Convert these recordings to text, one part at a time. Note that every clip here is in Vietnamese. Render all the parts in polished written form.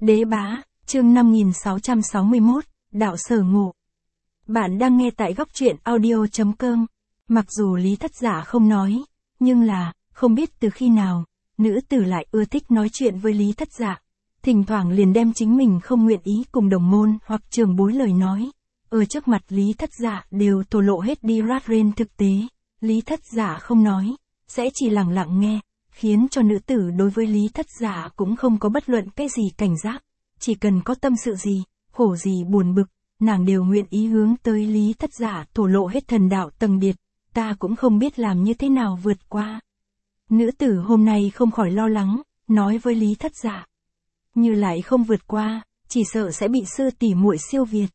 Đế Bá, chương 5661, Đạo Sở Ngộ. Bạn đang nghe tại góc truyện audio.com. Mặc dù Lý Thất Giả không nói, nhưng là, không biết từ khi nào, nữ tử lại ưa thích nói chuyện với Lý Thất Giả. Thỉnh thoảng liền đem chính mình không nguyện ý cùng đồng môn hoặc trường bối lời nói. Ở trước mặt Lý Thất Giả đều thổ lộ hết đi rát rên thực tế. Lý Thất Giả không nói, sẽ chỉ lặng lặng nghe, khiến cho nữ tử đối với Lý Thất Giả cũng không có bất luận cái gì cảnh giác. Chỉ cần có tâm sự gì, khổ gì buồn bực, nàng đều nguyện ý hướng tới Lý Thất Giả thổ lộ hết thần đạo tầng điệt, ta cũng không biết làm như thế nào vượt qua. Nữ tử hôm nay không khỏi lo lắng, nói với Lý Thất Giả. Như lại không vượt qua, chỉ sợ sẽ bị sư tỷ muội siêu việt.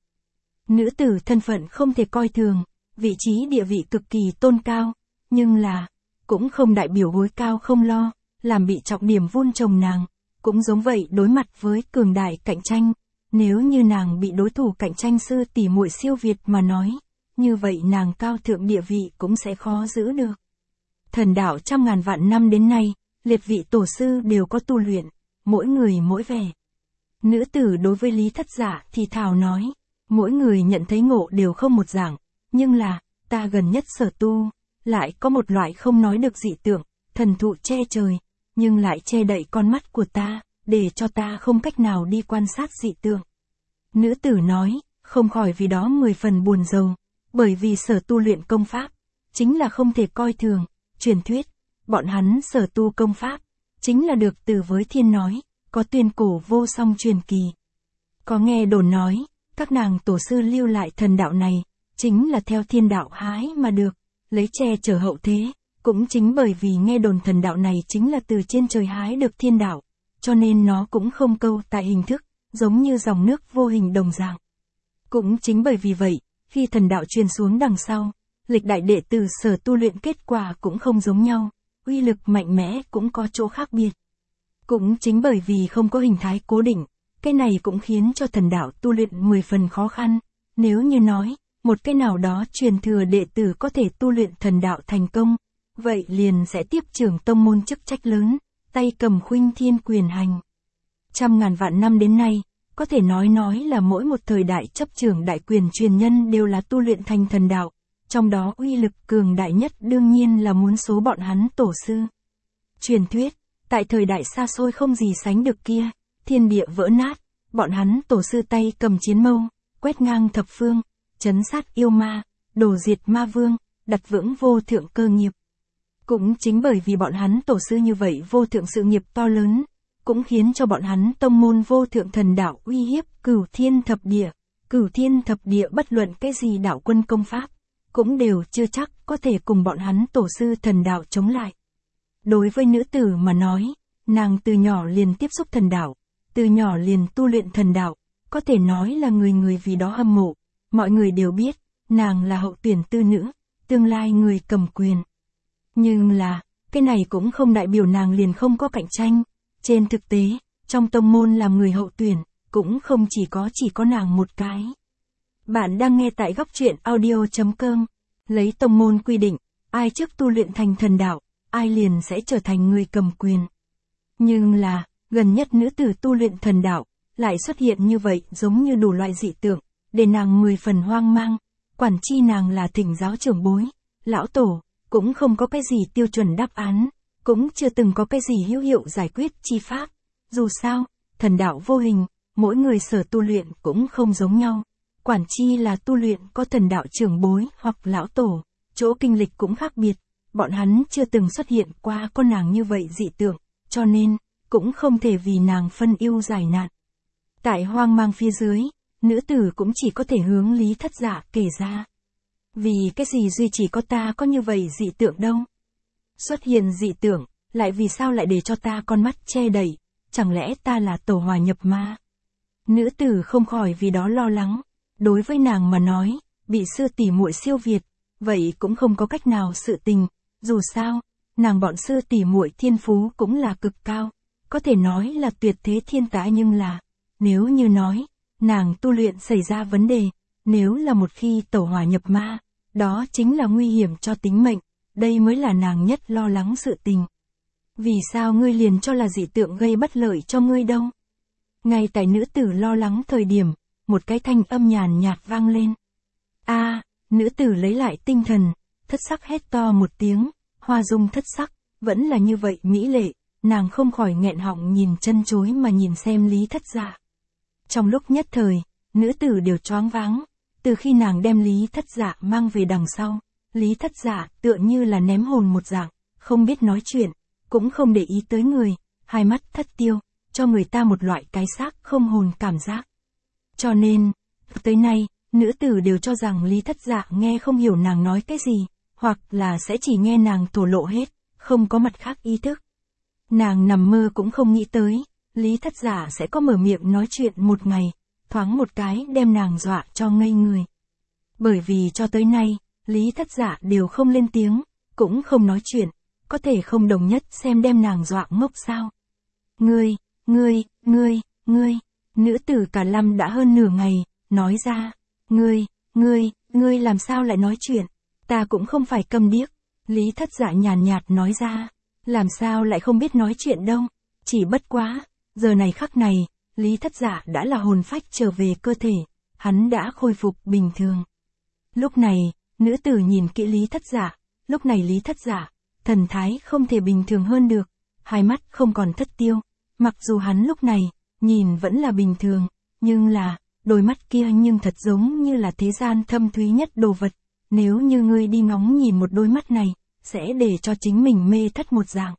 Nữ tử thân phận không thể coi thường, vị trí địa vị cực kỳ tôn cao, nhưng là, cũng không đại biểu gối cao không lo, làm bị trọng điểm vun trồng nàng, cũng giống vậy đối mặt với cường đại cạnh tranh, nếu như nàng bị đối thủ cạnh tranh sư tỷ muội siêu việt mà nói, như vậy nàng cao thượng địa vị cũng sẽ khó giữ được. Thần đạo trăm ngàn vạn năm đến nay, liệt vị tổ sư đều có tu luyện, mỗi người mỗi vẻ. Nữ tử đối với Lý Thất Giả thì thào nói, mỗi người nhận thấy ngộ đều không một dạng, nhưng là, ta gần nhất sở tu, lại có một loại không nói được dị tượng, thần thụ che trời, nhưng lại che đậy con mắt của ta, để cho ta không cách nào đi quan sát dị tượng. Nữ tử nói, không khỏi vì đó 10 phần buồn rầu, bởi vì sở tu luyện công pháp, chính là không thể coi thường, truyền thuyết, bọn hắn sở tu công pháp, chính là được từ với thiên nói, có tuyên cổ vô song truyền kỳ. Có nghe đồn nói, các nàng tổ sư lưu lại thần đạo này, chính là theo thiên đạo hái mà được, lấy che chở hậu thế, cũng chính bởi vì nghe đồn thần đạo này chính là từ trên trời hái được thiên đạo, cho nên nó cũng không câu tại hình thức, giống như dòng nước vô hình đồng dạng. Cũng chính bởi vì vậy, khi thần đạo truyền xuống đằng sau, lịch đại đệ tử sở tu luyện kết quả cũng không giống nhau, uy lực mạnh mẽ cũng có chỗ khác biệt. Cũng chính bởi vì không có hình thái cố định, cái này cũng khiến cho thần đạo tu luyện 10 phần khó khăn, nếu như nói, một cái nào đó truyền thừa đệ tử có thể tu luyện thần đạo thành công, vậy liền sẽ tiếp trưởng tông môn chức trách lớn, tay cầm khuynh thiên quyền hành. Trăm ngàn vạn năm đến nay, có thể nói là mỗi một thời đại chấp trưởng đại quyền truyền nhân đều là tu luyện thành thần đạo, trong đó uy lực cường đại nhất đương nhiên là muốn số bọn hắn tổ sư. Truyền thuyết, tại thời đại xa xôi không gì sánh được kia, thiên địa vỡ nát, bọn hắn tổ sư tay cầm chiến mâu, quét ngang thập phương, trấn sát yêu ma, đổ diệt ma vương, đặt vững vô thượng cơ nghiệp. Cũng chính bởi vì bọn hắn tổ sư như vậy vô thượng sự nghiệp to lớn, cũng khiến cho bọn hắn tông môn vô thượng thần đạo uy hiếp cửu thiên thập địa bất luận cái gì đạo quân công pháp, cũng đều chưa chắc có thể cùng bọn hắn tổ sư thần đạo chống lại. Đối với nữ tử mà nói, nàng từ nhỏ liền tiếp xúc thần đạo, từ nhỏ liền tu luyện thần đạo, có thể nói là người người vì đó hâm mộ, mọi người đều biết, nàng là hậu tuyển tư nữ, tương lai người cầm quyền. Nhưng là, cái này cũng không đại biểu nàng liền không có cạnh tranh. Trên thực tế, trong tông môn làm người hậu tuyển, cũng không chỉ có nàng một cái. Bạn đang nghe tại góc truyện audio.com, lấy tông môn quy định, ai trước tu luyện thành thần đạo, ai liền sẽ trở thành người cầm quyền. Nhưng là, gần nhất nữ tử tu luyện thần đạo, lại xuất hiện như vậy giống như đủ loại dị tượng, để nàng 10 phần hoang mang, quản chi nàng là thỉnh giáo trưởng bối, lão tổ, cũng không có cái gì tiêu chuẩn đáp án, cũng chưa từng có cái gì hữu hiệu giải quyết chi pháp. Dù sao, thần đạo vô hình, mỗi người sở tu luyện cũng không giống nhau. Quản chi là tu luyện có thần đạo trưởng bối hoặc lão tổ, chỗ kinh lịch cũng khác biệt, bọn hắn chưa từng xuất hiện qua con nàng như vậy dị tượng, cho nên, cũng không thể vì nàng phân ưu giải nạn. Tại hoang mang phía dưới, nữ tử cũng chỉ có thể hướng Lý Thất Giả kể ra. Vì cái gì duy chỉ có ta có như vậy dị tượng đâu? Xuất hiện dị tượng, lại vì sao lại để cho ta con mắt che đậy, chẳng lẽ ta là tổ hòa nhập ma? Nữ tử không khỏi vì đó lo lắng, đối với nàng mà nói, bị sư tỷ muội siêu việt, vậy cũng không có cách nào sự tình, dù sao, nàng bọn sư tỷ muội thiên phú cũng là cực cao, có thể nói là tuyệt thế thiên tài, nhưng là, nếu như nói, nàng tu luyện xảy ra vấn đề, nếu là một khi tẩu hỏa nhập ma, đó chính là nguy hiểm cho tính mệnh, đây mới là nàng nhất lo lắng sự tình. Vì sao ngươi liền cho là dị tượng gây bất lợi cho ngươi đâu? Ngay tại nữ tử lo lắng thời điểm, một cái thanh âm nhàn nhạt vang lên. Nữ tử lấy lại tinh thần, thất sắc hét to một tiếng, hoa dung thất sắc, vẫn là như vậy mỹ lệ, nàng không khỏi nghẹn họng nhìn chân chối mà nhìn xem Lý Thất Dạ. Trong lúc nhất thời, nữ tử đều choáng váng, từ khi nàng đem Lý Thất Dạ mang về đằng sau, Lý Thất Dạ tựa như là ném hồn một dạng, không biết nói chuyện, cũng không để ý tới người, hai mắt thất tiêu, cho người ta một loại cái xác không hồn cảm giác. Cho nên, tới nay, nữ tử đều cho rằng Lý Thất Dạ nghe không hiểu nàng nói cái gì, hoặc là sẽ chỉ nghe nàng thổ lộ hết, không có mặt khác ý thức. Nàng nằm mơ cũng không nghĩ tới, Lý Thất Dạ sẽ có mở miệng nói chuyện một ngày, thoáng một cái đem nàng dọa cho ngây người. Bởi vì cho tới nay, Lý Thất Dạ đều không lên tiếng, cũng không nói chuyện, có thể không đồng nhất xem đem nàng dọa ngốc sao. Ngươi, nữ tử cả lâm đã hơn nửa ngày, nói ra, ngươi làm sao lại nói chuyện, ta cũng không phải câm điếc. Lý Thất Dạ nhàn nhạt nói ra, làm sao lại không biết nói chuyện đâu, chỉ bất quá, giờ này khắc này, Lý Thất Dạ đã là hồn phách trở về cơ thể, hắn đã khôi phục bình thường. Lúc này, nữ tử nhìn kỹ Lý Thất Dạ, lúc này Lý Thất Dạ, thần thái không thể bình thường hơn được, hai mắt không còn thất tiêu, mặc dù hắn lúc này, nhìn vẫn là bình thường, nhưng là, đôi mắt kia nhưng thật giống như là thế gian thâm thúy nhất đồ vật, nếu như ngươi đi ngóng nhìn một đôi mắt này, sẽ để cho chính mình mê thất một dạng.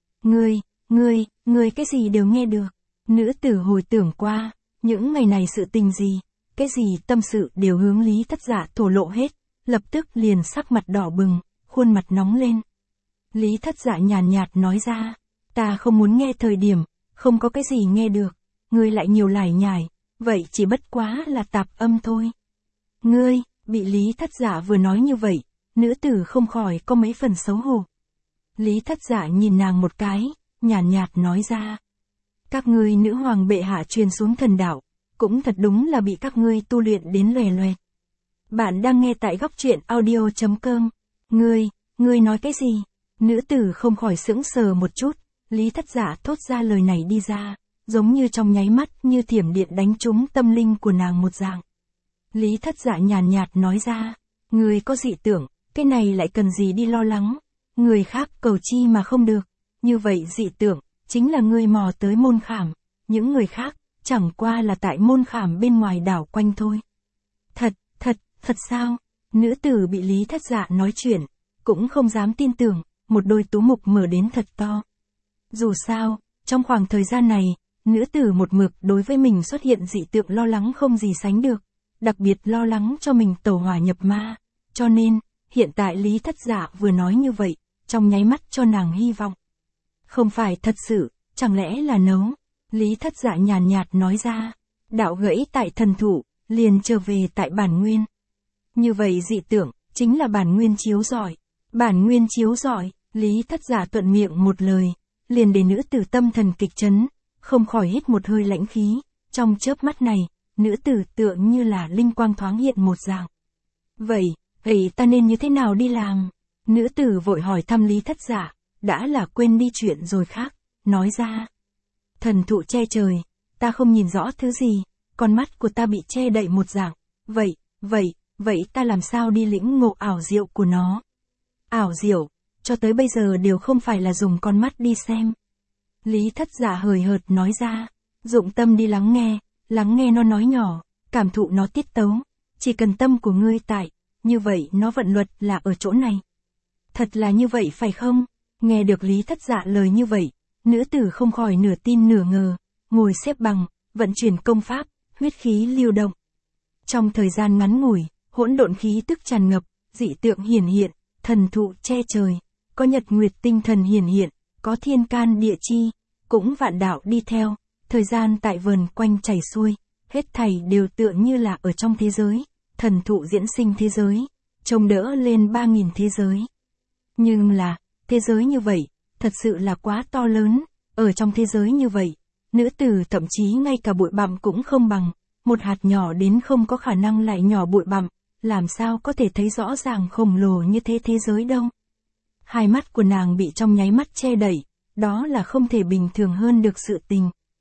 Ngươi cái gì đều nghe được. Nữ tử hồi tưởng qua, những ngày này sự tình gì, cái gì tâm sự đều hướng Lý Thất Dạ thổ lộ hết, lập tức liền sắc mặt đỏ bừng, khuôn mặt nóng lên. Lý Thất Dạ nhàn nhạt nói ra, ta không muốn nghe thời điểm, không có cái gì nghe được, ngươi lại nhiều lải nhải, vậy chỉ bất quá là tạp âm thôi. Ngươi, bị Lý Thất Dạ vừa nói như vậy, nữ tử không khỏi có mấy phần xấu hổ. Lý Thất Dạ nhìn nàng một cái, nhàn nhạt nói ra. Các ngươi nữ hoàng bệ hạ truyền xuống thần đạo, cũng thật đúng là bị các ngươi tu luyện đến lòe loẹt. Bạn đang nghe tại góc truyện audio.com. Ngươi nói cái gì? Nữ tử không khỏi sững sờ một chút, Lý Thất Dạ thốt ra lời này đi ra, giống như trong nháy mắt như thiểm điện đánh trúng tâm linh của nàng một dạng. Lý Thất Dạ nhàn nhạt nói ra, ngươi có dị tưởng, cái này lại cần gì đi lo lắng, người khác cầu chi mà không được, như vậy dị tưởng, chính là ngươi mò tới môn khảm, những người khác, chẳng qua là tại môn khảm bên ngoài đảo quanh thôi. Thật sao? Nữ tử bị Lý Thất Dạ nói chuyện, cũng không dám tin tưởng, một đôi tú mục mở đến thật to. Dù sao, trong khoảng thời gian này, nữ tử một mực đối với mình xuất hiện dị tượng lo lắng không gì sánh được, đặc biệt lo lắng cho mình tẩu hỏa nhập ma, cho nên, hiện tại Lý Thất Dạ vừa nói như vậy, trong nháy mắt cho nàng hy vọng. Không phải thật sự, chẳng lẽ là nấu? Lý Thất Dạ nhàn nhạt nói ra, đạo gãy tại thần thụ, liền trở về tại bản nguyên. Như vậy dị tưởng, chính là bản nguyên chiếu rọi. Bản nguyên chiếu rọi, Lý Thất Dạ thuận miệng một lời, liền để nữ tử tâm thần kịch chấn, không khỏi hít một hơi lãnh khí, trong chớp mắt này, nữ tử tựa như là linh quang thoáng hiện một dạng. Vậy ta nên như thế nào đi làm? Nữ tử vội hỏi thăm Lý Thất Dạ, đã là quên đi chuyện rồi khác, nói ra. Thần thụ che trời, ta không nhìn rõ thứ gì, con mắt của ta bị che đậy một dạng, vậy ta làm sao đi lĩnh ngộ ảo diệu của nó? Ảo diệu, cho tới bây giờ đều không phải là dùng con mắt đi xem. Lý Thất Dạ hời hợt nói ra, dụng tâm đi lắng nghe nó nói nhỏ, cảm thụ nó tiết tấu, chỉ cần tâm của ngươi tại, như vậy nó vận luật là ở chỗ này. Thật là như vậy phải không? Nghe được Lý Thất Dạ lời như vậy, nữ tử không khỏi nửa tin nửa ngờ, ngồi xếp bằng, vận chuyển công pháp, huyết khí lưu động. Trong thời gian ngắn ngủi, hỗn độn khí tức tràn ngập, dị tượng hiển hiện, thần thụ che trời, có nhật nguyệt tinh thần hiển hiện, có thiên can địa chi, cũng vạn đạo đi theo, thời gian tại vườn quanh chảy xuôi, hết thảy đều tựa như là ở trong thế giới, thần thụ diễn sinh thế giới, trông đỡ lên 3000 thế giới. Nhưng là, thế giới như vậy, thật sự là quá to lớn, ở trong thế giới như vậy, nữ tử thậm chí ngay cả bụi bặm cũng không bằng, một hạt nhỏ đến không có khả năng lại nhỏ bụi bặm, làm sao có thể thấy rõ ràng khổng lồ như thế thế giới đâu. Hai mắt của nàng bị trong nháy mắt che đậy, đó là không thể bình thường hơn được sự tình.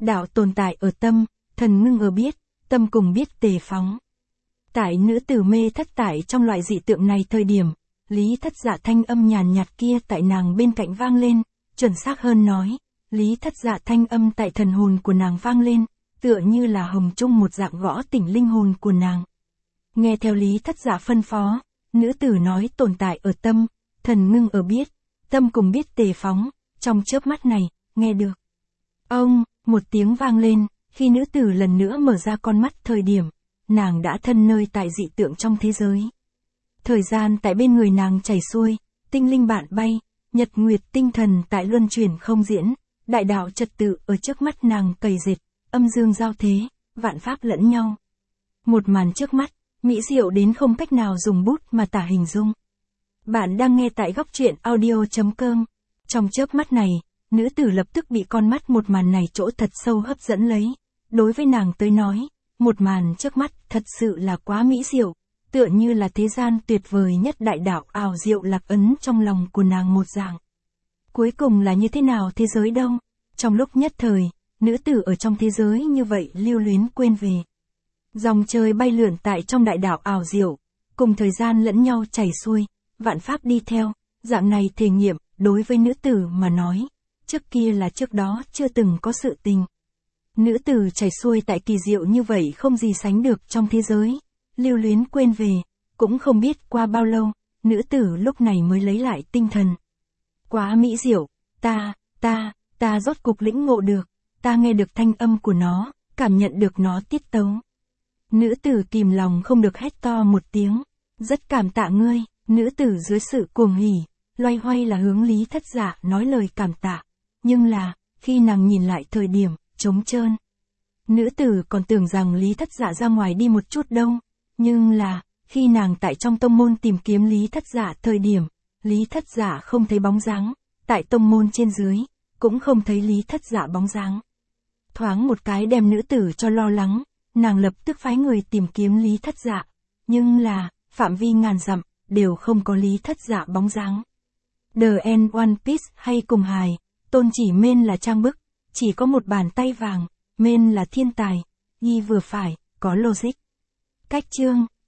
đạo tồn tại ở tâm, thần ngưng ở biết, tâm cùng biết tề phóng. Tại nữ tử mê thất tại trong loại dị tượng này thời điểm, Lý Thất Dạ thanh âm nhàn nhạt kia tại nàng bên cạnh vang lên, chuẩn xác hơn nói, Lý Thất Dạ thanh âm tại thần hồn của nàng vang lên, tựa như là hồng trung một dạng gõ tỉnh linh hồn của nàng. Nghe theo Lý Thất Dạ phân phó, nữ tử nói tồn tại ở tâm, thần ngưng ở biết, tâm cùng biết tề phóng, trong chớp mắt này, nghe được. Ông, một tiếng vang lên, khi nữ tử lần nữa mở ra con mắt thời điểm, nàng đã thân nơi tại dị tượng trong thế giới. Thời gian tại bên người nàng chảy xuôi, tinh linh bạn bay, nhật nguyệt tinh thần tại luân chuyển không diễn, đại đạo trật tự ở trước mắt nàng cầy dệt, âm dương giao thế, vạn pháp lẫn nhau. Một màn trước mắt, mỹ diệu đến không cách nào dùng bút mà tả hình dung. Bạn đang nghe tại góc truyện audio.com. Trong chớp mắt này, nữ tử lập tức bị con mắt một màn này chỗ thật sâu hấp dẫn lấy. Đối với nàng tới nói, một màn trước mắt thật sự là quá mỹ diệu, tựa như là thế gian tuyệt vời nhất đại đạo ảo diệu lạc ấn trong lòng của nàng một dạng. Cuối cùng là như thế nào thế giới đâu? Trong lúc nhất thời, nữ tử ở trong thế giới như vậy lưu luyến quên về. Dòng trời bay lượn tại trong đại đạo ảo diệu, cùng thời gian lẫn nhau chảy xuôi, vạn pháp đi theo, dạng này thể nghiệm, đối với nữ tử mà nói, trước kia là trước đó chưa từng có sự tình. Nữ tử chảy xuôi tại kỳ diệu như vậy không gì sánh được trong thế giới, lưu luyến quên về, cũng không biết qua bao lâu, nữ tử lúc này mới lấy lại tinh thần. Quá mỹ diệu, ta rốt cục lĩnh ngộ được, ta nghe được thanh âm của nó, cảm nhận được nó tiết tấu. Nữ tử kìm lòng không được hét to một tiếng, rất cảm tạ ngươi, nữ tử dưới sự cuồng hỉ, loay hoay là hướng Lý Thất Dạ nói lời cảm tạ, nhưng là, khi nàng nhìn lại thời điểm, trống trơn. Nữ tử còn tưởng rằng Lý Thất Dạ ra ngoài đi một chút đâu, nhưng là, khi nàng tại trong tông môn tìm kiếm Lý Thất Dạ thời điểm, Lý Thất Dạ không thấy bóng dáng, tại tông môn trên dưới, cũng không thấy Lý Thất Dạ bóng dáng. Thoáng một cái đem nữ tử cho lo lắng, nàng lập tức phái người tìm kiếm Lý Thất Dạ, nhưng là, phạm vi ngàn dặm, đều không có Lý Thất Dạ bóng dáng. The End One Piece hay cùng hài, tôn chỉ men là trang bức, chỉ có một bàn tay vàng, men là thiên tài, ghi vừa phải, có logic. Cách chương